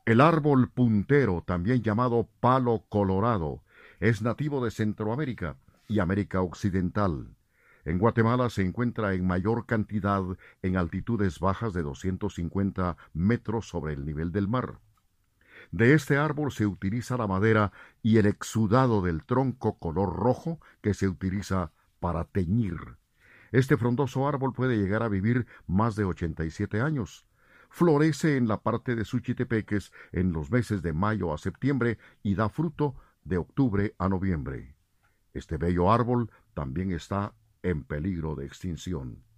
El árbol puntero, también llamado palo colorado, es nativo de Centroamérica y América Occidental. En Guatemala se encuentra en mayor cantidad en altitudes bajas de 250 metros sobre el nivel del mar. De este árbol se utiliza la madera y el exudado del tronco color rojo que se utiliza para teñir. Este frondoso árbol puede llegar a vivir más de 87 años. Florece en la parte de Suchitepeques en los meses de mayo a septiembre y da fruto de octubre a noviembre. Este bello árbol también está en peligro de extinción.